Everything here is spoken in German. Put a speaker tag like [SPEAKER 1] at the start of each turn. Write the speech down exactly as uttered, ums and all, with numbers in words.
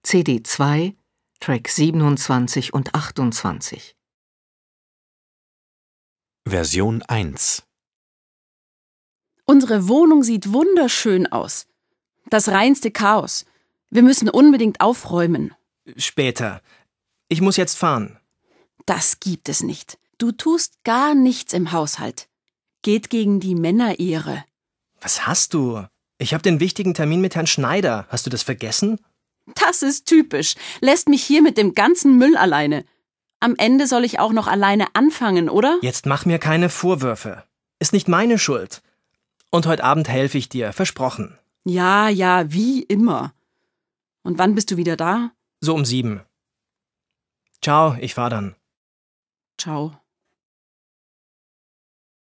[SPEAKER 1] C D zwei, Track siebenundzwanzig und achtundzwanzig.
[SPEAKER 2] Version eins.
[SPEAKER 3] Unsere Wohnung sieht wunderschön aus. Das reinste Chaos. Wir müssen unbedingt aufräumen.
[SPEAKER 4] Später. Ich muss jetzt fahren.
[SPEAKER 3] Das gibt es nicht. Du tust gar nichts im Haushalt. Geht gegen die Männerehre.
[SPEAKER 4] Was hast du? Ich habe den wichtigen Termin mit Herrn Schneider. Hast du das vergessen?
[SPEAKER 3] Das ist typisch. Lässt mich hier mit dem ganzen Müll alleine. Am Ende soll ich auch noch alleine anfangen, oder?
[SPEAKER 4] Jetzt mach mir keine Vorwürfe. Ist nicht meine Schuld. Und heute Abend helfe ich dir, versprochen.
[SPEAKER 3] Ja, ja, wie immer. Und wann bist du wieder da?
[SPEAKER 4] So um sieben. Ciao, ich fahr dann.
[SPEAKER 3] Ciao.